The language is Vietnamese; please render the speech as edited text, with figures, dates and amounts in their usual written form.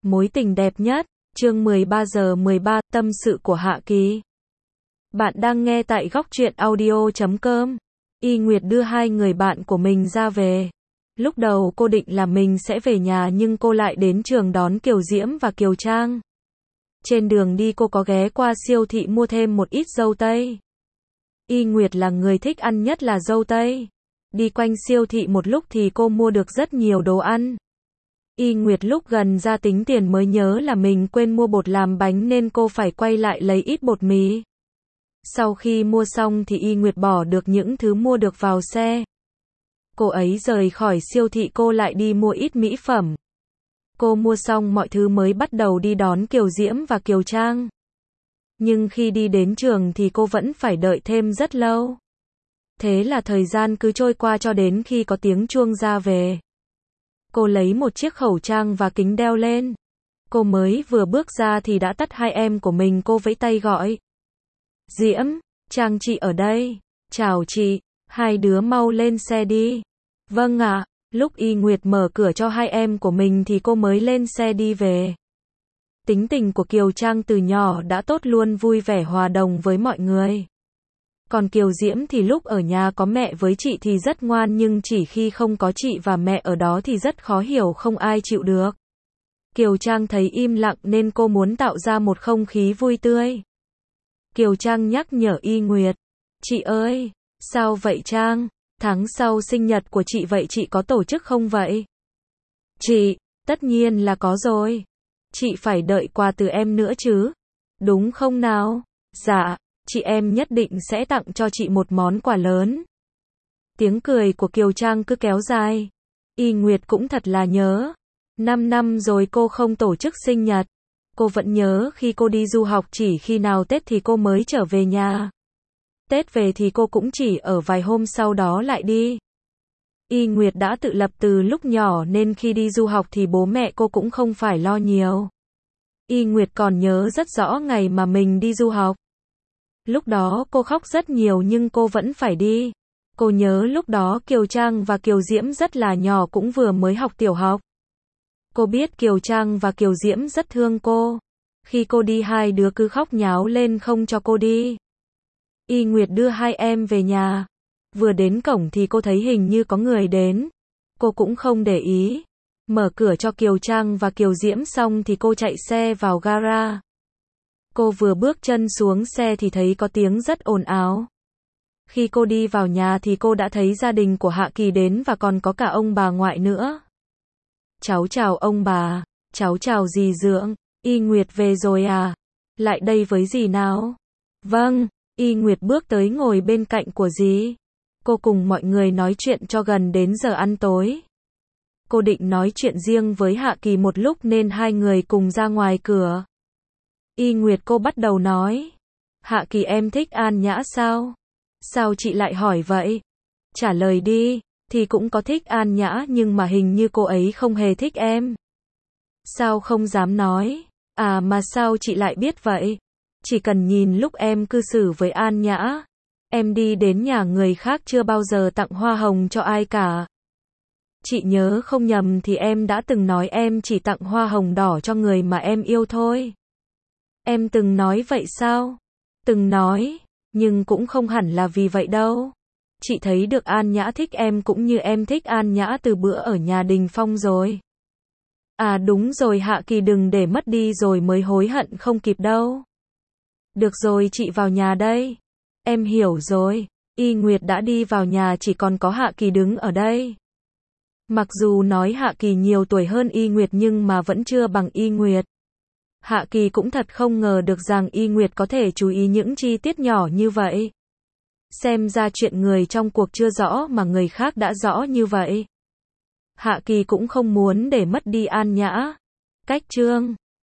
Mối tình đẹp nhất, chương 13 giờ 13, tâm sự của Hạ Kỳ. Bạn đang nghe tại góc truyện audio.com. Y Nguyệt đưa hai người bạn của mình ra về. Lúc đầu cô định là mình sẽ về nhà nhưng cô lại đến trường đón Kiều Diễm và Kiều Trang. Trên đường đi cô có ghé qua siêu thị mua thêm một ít dâu tây. Y Nguyệt là người thích ăn nhất là dâu tây. Đi quanh siêu thị một lúc thì cô mua được rất nhiều đồ ăn. Y Nguyệt lúc gần ra tính tiền mới nhớ là mình quên mua bột làm bánh nên cô phải quay lại lấy ít bột mì. Sau khi mua xong thì Y Nguyệt bỏ được những thứ mua được vào xe. Cô ấy rời khỏi siêu thị, cô lại đi mua ít mỹ phẩm. Cô mua xong mọi thứ mới bắt đầu đi đón Kiều Diễm và Kiều Trang. Nhưng khi đi đến trường thì cô vẫn phải đợi thêm rất lâu. Thế là thời gian cứ trôi qua cho đến khi có tiếng chuông ra về. Cô lấy một chiếc khẩu trang và kính đeo lên. Cô mới vừa bước ra thì đã tắt hai em của mình, cô vẫy tay gọi. Diễm, Trang chị ở đây. Chào chị, hai đứa mau lên xe đi. Vâng ạ. Lúc Y Nguyệt mở cửa cho hai em của mình thì cô mới lên xe đi về. Tính tình của Kiều Trang từ nhỏ đã tốt, luôn vui vẻ hòa đồng với mọi người. Còn Kiều Diễm thì lúc ở nhà có mẹ với chị thì rất ngoan, nhưng chỉ khi không có chị và mẹ ở đó thì rất khó hiểu, không ai chịu được. Kiều Trang thấy im lặng nên cô muốn tạo ra một không khí vui tươi. Kiều Trang nhắc nhở Y Nguyệt. Chị ơi, sao vậy Trang? Tháng sau sinh nhật của chị vậy chị có tổ chức không vậy? Chị, tất nhiên là có rồi. Chị phải đợi quà từ em nữa chứ. Đúng không nào? Dạ. Chị em nhất định sẽ tặng cho chị một món quà lớn. Tiếng cười của Kiều Trang cứ kéo dài. Y Nguyệt cũng thật là nhớ. 5 năm rồi cô không tổ chức sinh nhật. Cô vẫn nhớ khi cô đi du học chỉ khi nào Tết thì cô mới trở về nhà. Tết về thì cô cũng chỉ ở vài hôm sau đó lại đi. Y Nguyệt đã tự lập từ lúc nhỏ nên khi đi du học thì bố mẹ cô cũng không phải lo nhiều. Y Nguyệt còn nhớ rất rõ ngày mà mình đi du học. Lúc đó cô khóc rất nhiều nhưng cô vẫn phải đi. Cô nhớ lúc đó Kiều Trang và Kiều Diễm rất là nhỏ, cũng vừa mới học tiểu học. Cô biết Kiều Trang và Kiều Diễm rất thương cô. Khi cô đi hai đứa cứ khóc nháo lên không cho cô đi. Y Nguyệt đưa hai em về nhà. Vừa đến cổng thì cô thấy hình như có người đến. Cô cũng không để ý. Mở cửa cho Kiều Trang và Kiều Diễm xong thì cô chạy xe vào gara. Cô vừa bước chân xuống xe thì thấy có tiếng rất ồn ào. Khi cô đi vào nhà thì cô đã thấy gia đình của Hạ Kỳ đến và còn có cả ông bà ngoại nữa. Cháu chào ông bà, cháu chào dì Dượng. Y Nguyệt về rồi à? Lại đây với dì nào. Vâng, Y Nguyệt bước tới ngồi bên cạnh của dì. Cô cùng mọi người nói chuyện cho gần đến giờ ăn tối. Cô định nói chuyện riêng với Hạ Kỳ một lúc nên hai người cùng ra ngoài cửa. Y Nguyệt cô bắt đầu nói. Hạ Kỳ, em thích An Nhã sao? Sao chị lại hỏi vậy? Trả lời đi, thì cũng có thích An Nhã nhưng mà hình như cô ấy không hề thích em. Sao không dám nói? À mà sao chị lại biết vậy? Chỉ cần nhìn lúc em cư xử với An Nhã. Em đi đến nhà người khác chưa bao giờ tặng hoa hồng cho ai cả. Chị nhớ không nhầm thì em đã từng nói em chỉ tặng hoa hồng đỏ cho người mà em yêu thôi. Em từng nói vậy sao? Từng nói, nhưng cũng không hẳn là vì vậy đâu. Chị thấy được An Nhã thích em cũng như em thích An Nhã từ bữa ở nhà Đình Phong rồi. À đúng rồi Hạ Kỳ, đừng để mất đi rồi mới hối hận không kịp đâu. Được rồi, chị vào nhà đây. Em hiểu rồi. Y Nguyệt đã đi vào nhà, chỉ còn có Hạ Kỳ đứng ở đây. Mặc dù nói Hạ Kỳ nhiều tuổi hơn Y Nguyệt nhưng mà vẫn chưa bằng Y Nguyệt. Hạ Kỳ cũng thật không ngờ được rằng Y Nguyệt có thể chú ý những chi tiết nhỏ như vậy. Xem ra chuyện người trong cuộc chưa rõ mà người khác đã rõ như vậy. Hạ Kỳ cũng không muốn để mất đi An Nhã. Cách chương